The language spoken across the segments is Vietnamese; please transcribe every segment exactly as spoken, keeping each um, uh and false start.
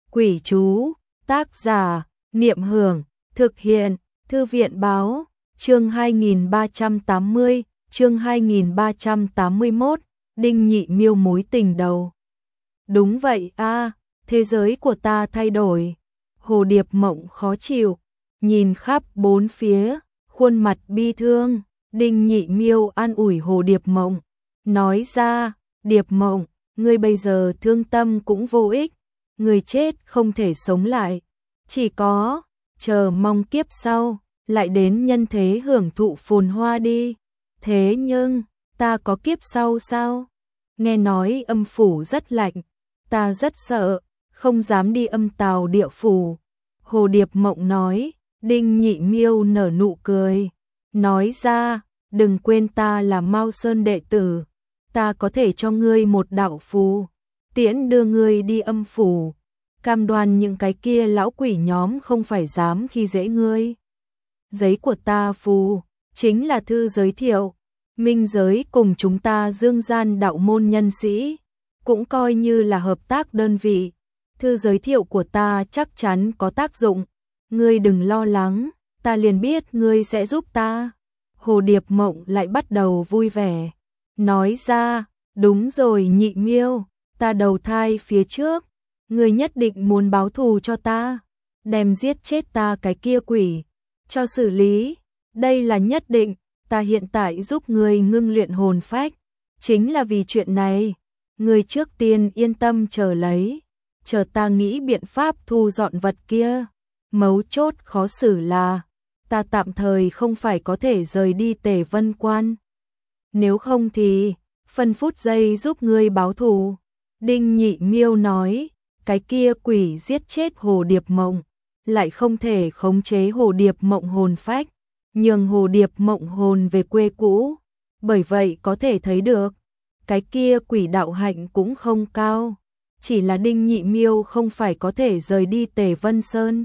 Quỷ chú, tác giả, Niệm Hưởng, thực hiện, Thư viện báo, chương hai nghìn ba trăm tám mươi, chương hai nghìn ba trăm tám mươi mốt, Đinh Nhị Miêu mối tình đầu. Đúng vậy a, thế giới của ta thay đổi. Hồ Điệp Mộng khó chịu, nhìn khắp bốn phía, khuôn mặt bi thương. Đinh Nhị Miêu an ủi Hồ Điệp Mộng, nói ra, Điệp Mộng, ngươi bây giờ thương tâm cũng vô ích, người chết không thể sống lại, chỉ có chờ mong kiếp sau, lại đến nhân thế hưởng thụ phồn hoa đi. Thế nhưng, ta có kiếp sau sao? Nghe nói âm phủ rất lạnh, ta rất sợ, không dám đi âm tào địa phủ. Hồ Điệp Mộng nói. Đinh Nhị Miêu nở nụ cười, nói ra, đừng quên ta là Mao Sơn đệ tử, ta có thể cho ngươi một đạo phù, tiễn đưa ngươi đi âm phủ, cam đoan những cái kia lão quỷ nhóm không phải dám khi dễ ngươi. Giấy của ta phù, chính là thư giới thiệu, minh giới cùng chúng ta dương gian đạo môn nhân sĩ, cũng coi như là hợp tác đơn vị, thư giới thiệu của ta chắc chắn có tác dụng. Ngươi đừng lo lắng, ta liền biết ngươi sẽ giúp ta. Hồ Điệp Mộng lại bắt đầu vui vẻ, nói ra, đúng rồi Nhị Miêu, ta đầu thai phía trước, ngươi nhất định muốn báo thù cho ta, đem giết chết ta cái kia quỷ, cho xử lý, đây là nhất định, ta hiện tại giúp ngươi ngưng luyện hồn phách, chính là vì chuyện này, ngươi trước tiên yên tâm chờ lấy, chờ ta nghĩ biện pháp thu dọn vật kia. Mấu chốt khó xử là, ta tạm thời không phải có thể rời đi Tề Vân Quan. Nếu không thì, phân phút giây giúp ngươi báo thù. Đinh Nhị Miêu nói, cái kia quỷ giết chết Hồ Điệp Mộng, lại không thể khống chế Hồ Điệp Mộng hồn phách, nhường Hồ Điệp Mộng hồn về quê cũ. Bởi vậy có thể thấy được, cái kia quỷ đạo hạnh cũng không cao, chỉ là Đinh Nhị Miêu không phải có thể rời đi Tề Vân Sơn.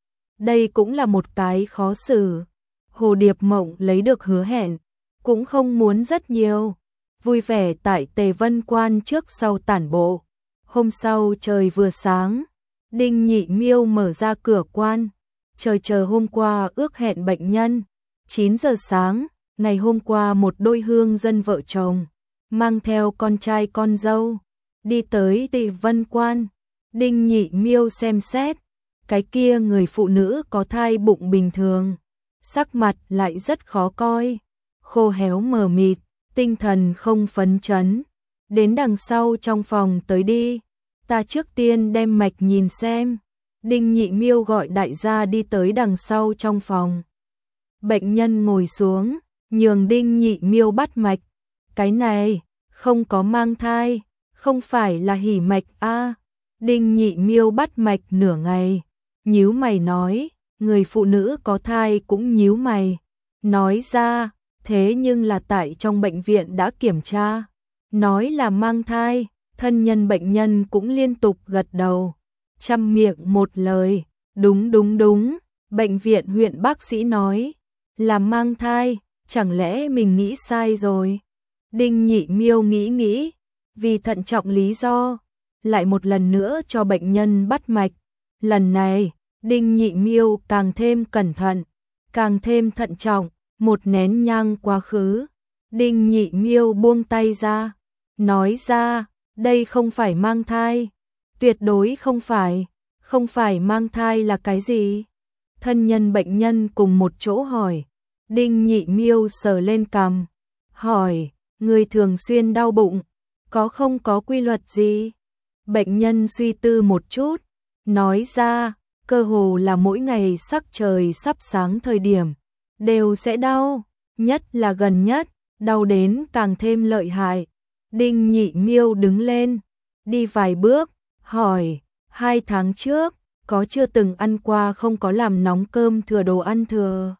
Đây cũng là một cái khó xử. Hồ Điệp Mộng lấy được hứa hẹn, cũng không muốn rất nhiều. Vui vẻ tại Tề Vân Quan trước sau tản bộ. Hôm sau trời vừa sáng, Đinh Nhị Miêu mở ra cửa quan. Trời chờ hôm qua ước hẹn bệnh nhân. chín giờ sáng, ngày hôm qua một đôi hương dân vợ chồng, mang theo con trai con dâu, đi tới Tề Vân Quan. Đinh Nhị Miêu xem xét. Cái kia người phụ nữ có thai bụng bình thường, sắc mặt lại rất khó coi, khô héo mờ mịt, tinh thần không phấn chấn. Đến đằng sau trong phòng tới đi, ta trước tiên đem mạch nhìn xem. Đinh Nhị Miêu gọi đại gia đi tới đằng sau trong phòng. Bệnh nhân ngồi xuống, nhường Đinh Nhị Miêu bắt mạch. Cái này, không có mang thai, không phải là hỉ mạch a. À. Đinh Nhị Miêu bắt mạch nửa ngày. Nhíu mày nói, người phụ nữ có thai cũng nhíu mày, nói ra, thế nhưng là tại trong bệnh viện đã kiểm tra, nói là mang thai, thân nhân bệnh nhân cũng liên tục gật đầu, chăm miệng một lời, đúng đúng đúng, bệnh viện huyện bác sĩ nói, là mang thai, chẳng lẽ mình nghĩ sai rồi. Đinh Nhị Miêu nghĩ nghĩ, vì thận trọng lý do, lại một lần nữa cho bệnh nhân bắt mạch. Lần này, Đinh Nhị Miêu càng thêm cẩn thận, càng thêm thận trọng, một nén nhang quá khứ. Đinh Nhị Miêu buông tay ra, nói ra, đây không phải mang thai, tuyệt đối không phải, không phải mang thai là cái gì? Thân nhân bệnh nhân cùng một chỗ hỏi, Đinh Nhị Miêu sờ lên cằm, hỏi, người thường xuyên đau bụng, có không có quy luật gì? Bệnh nhân suy tư một chút, nói ra, cơ hồ là mỗi ngày sắc trời sắp sáng thời điểm, đều sẽ đau, nhất là gần nhất, đau đến càng thêm lợi hại. Đinh Nhị Miêu đứng lên, đi vài bước, hỏi, hai tháng trước, có chưa từng ăn qua không có làm nóng cơm thừa đồ ăn thừa?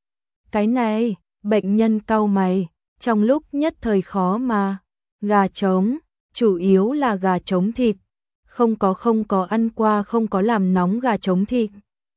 Cái này, bệnh nhân cau mày, trong lúc nhất thời khó mà, gà trống, chủ yếu là gà trống thịt. Không có không có ăn qua không có làm nóng gà trống thịt.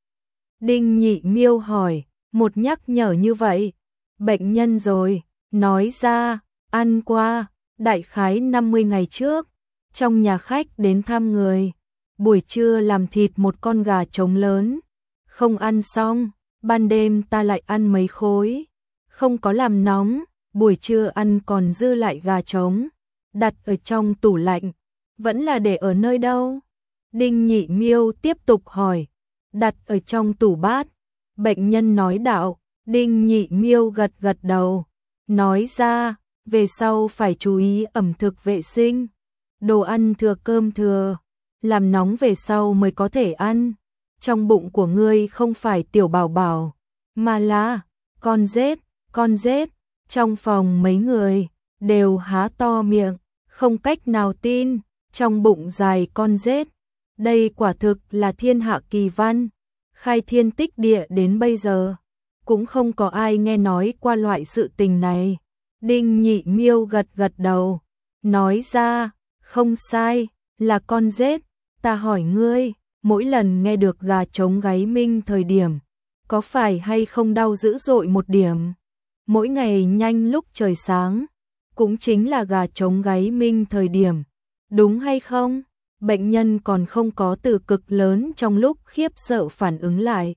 Đinh Nhị Miêu hỏi, một nhắc nhở như vậy, bệnh nhân rồi, nói ra, ăn qua, đại khái năm mươi ngày trước, trong nhà khách đến thăm người, buổi trưa làm thịt một con gà trống lớn, không ăn xong, ban đêm ta lại ăn mấy khối, không có làm nóng, buổi trưa ăn còn dư lại gà trống, đặt ở trong tủ lạnh, vẫn là để ở nơi đâu? Đinh Nhị Miêu tiếp tục hỏi, đặt ở trong tủ bát, bệnh nhân nói đạo. Đinh Nhị Miêu gật gật đầu, nói ra, về sau phải chú ý ẩm thực vệ sinh, đồ ăn thừa cơm thừa, làm nóng về sau mới có thể ăn. Trong bụng của ngươi không phải tiểu bảo bảo, mà là con rết, con rết. Trong phòng mấy người đều há to miệng, không cách nào tin, trong bụng dài con rết. Đây quả thực là thiên hạ kỳ văn, khai thiên tích địa đến bây giờ, cũng không có ai nghe nói qua loại sự tình này. Đinh Nhị Miêu gật gật đầu, nói ra, không sai, là con rết. Ta hỏi ngươi, mỗi lần nghe được gà trống gáy minh thời điểm, có phải hay không đau dữ dội một điểm? Mỗi ngày nhanh lúc trời sáng, cũng chính là gà trống gáy minh thời điểm, đúng hay không? Bệnh nhân còn không có từ cực lớn trong lúc khiếp sợ phản ứng lại.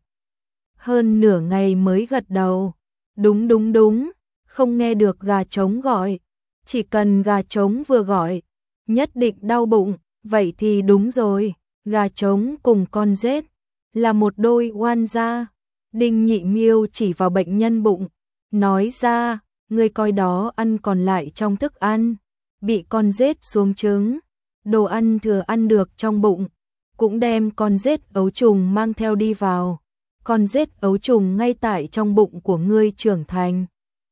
Hơn nửa ngày mới gật đầu, đúng đúng đúng, không nghe được gà trống gọi, chỉ cần gà trống vừa gọi, nhất định đau bụng, vậy thì đúng rồi, gà trống cùng con rết, là một đôi oan gia. Đinh Nhị Miêu chỉ vào bệnh nhân bụng, nói ra, người coi đó ăn còn lại trong thức ăn, bị con rết xuống trứng, đồ ăn thừa ăn được trong bụng, cũng đem con rết ấu trùng mang theo đi vào. Con rết ấu trùng ngay tại trong bụng của ngươi trưởng thành.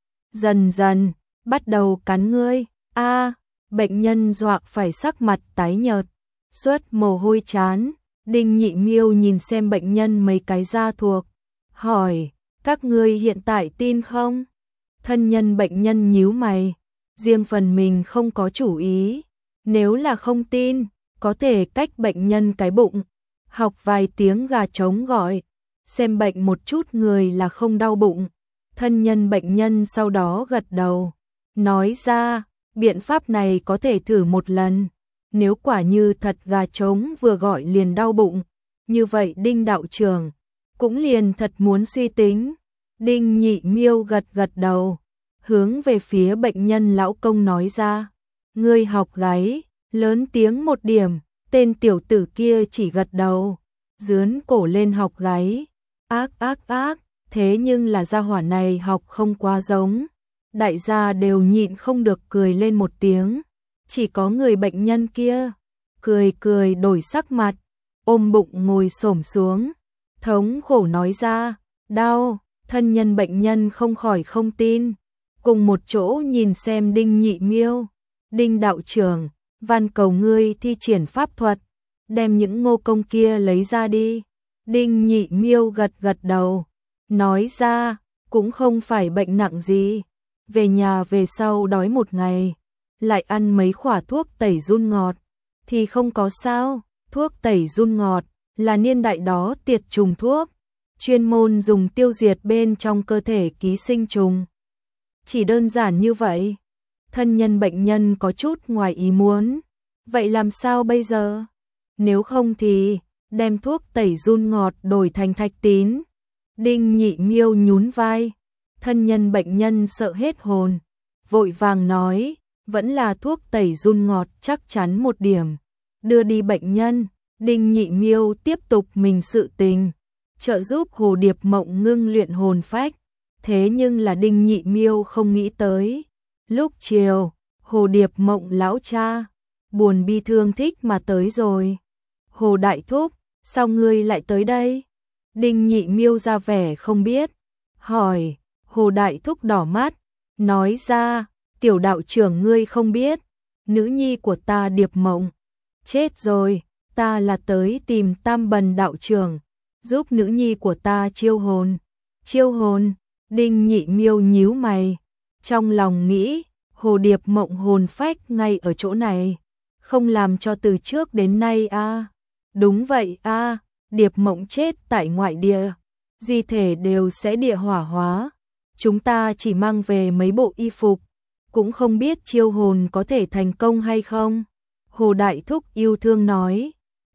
Dần dần, bắt đầu cắn ngươi. A, à, bệnh nhân dọa phải sắc mặt tái nhợt, xuất mồ hôi chán. Đinh Nhị Miêu nhìn xem bệnh nhân mấy cái da thuộc, hỏi, các ngươi hiện tại tin không? Thân nhân bệnh nhân nhíu mày, riêng phần mình không có chủ ý. Nếu là không tin, có thể cách bệnh nhân cái bụng, học vài tiếng gà trống gọi, xem bệnh một chút người là không đau bụng. Thân nhân bệnh nhân sau đó gật đầu, nói ra, biện pháp này có thể thử một lần. Nếu quả như thật gà trống vừa gọi liền đau bụng, như vậy Đinh đạo trưởng cũng liền thật muốn suy tính. Đinh Nhị Miêu gật gật đầu, hướng về phía bệnh nhân lão công nói ra, ngươi học gáy, lớn tiếng một điểm. Tên tiểu tử kia chỉ gật đầu, dướn cổ lên học gáy. Ác ác ác, thế nhưng là gia hỏa này học không quá giống. Đại gia đều nhịn không được cười lên một tiếng. Chỉ có người bệnh nhân kia, cười cười đổi sắc mặt, ôm bụng ngồi xổm xuống, thống khổ nói ra, đau. Thân nhân bệnh nhân không khỏi không tin, cùng một chỗ nhìn xem Đinh Nhị Miêu. Đinh đạo trưởng, van cầu ngươi thi triển pháp thuật, đem những ngô công kia lấy ra đi. Đinh Nhị Miêu gật gật đầu, nói ra, cũng không phải bệnh nặng gì. Về nhà về sau đói một ngày, lại ăn mấy khỏa thuốc tẩy giun ngọt, thì không có sao. Thuốc tẩy giun ngọt là niên đại đó tiệt trùng thuốc, chuyên môn dùng tiêu diệt bên trong cơ thể ký sinh trùng. Chỉ đơn giản như vậy. Thân nhân bệnh nhân có chút ngoài ý muốn. Vậy làm sao bây giờ? Nếu không thì đem thuốc tẩy giun ngọt đổi thành thạch tín. Đinh Nhị Miêu nhún vai. Thân nhân bệnh nhân sợ hết hồn, vội vàng nói, vẫn là thuốc tẩy giun ngọt chắc chắn một điểm. Đưa đi bệnh nhân. Đinh Nhị Miêu tiếp tục mình sự tình, trợ giúp Hồ Điệp Mộng ngưng luyện hồn phách. Thế nhưng là Đinh Nhị Miêu không nghĩ tới, lúc chiều, Hồ Điệp Mộng lão cha, buồn bi thương thích mà tới rồi. Hồ Đại Thúc, sao ngươi lại tới đây? Đinh Nhị Miêu ra vẻ không biết, hỏi. Hồ Đại Thúc đỏ mắt, nói ra, tiểu đạo trưởng ngươi không biết, nữ nhi của ta Điệp Mộng chết rồi, ta là tới tìm Tam Bần đạo trưởng, giúp nữ nhi của ta chiêu hồn. Chiêu hồn? Đinh Nhị Miêu nhíu mày, trong lòng nghĩ, Hồ Điệp Mộng hồn phách ngay ở chỗ này, không làm cho từ trước đến nay a. À? Đúng vậy a, à, Điệp Mộng chết tại ngoại địa, di thể đều sẽ địa hỏa hóa. Chúng ta chỉ mang về mấy bộ y phục, cũng không biết chiêu hồn có thể thành công hay không. Hồ Đại Thúc yêu thương nói,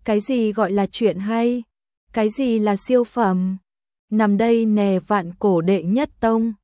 Cái gì gọi là chuyện hay? Cái gì là siêu phẩm? Nằm đây nè vạn cổ đệ nhất tông.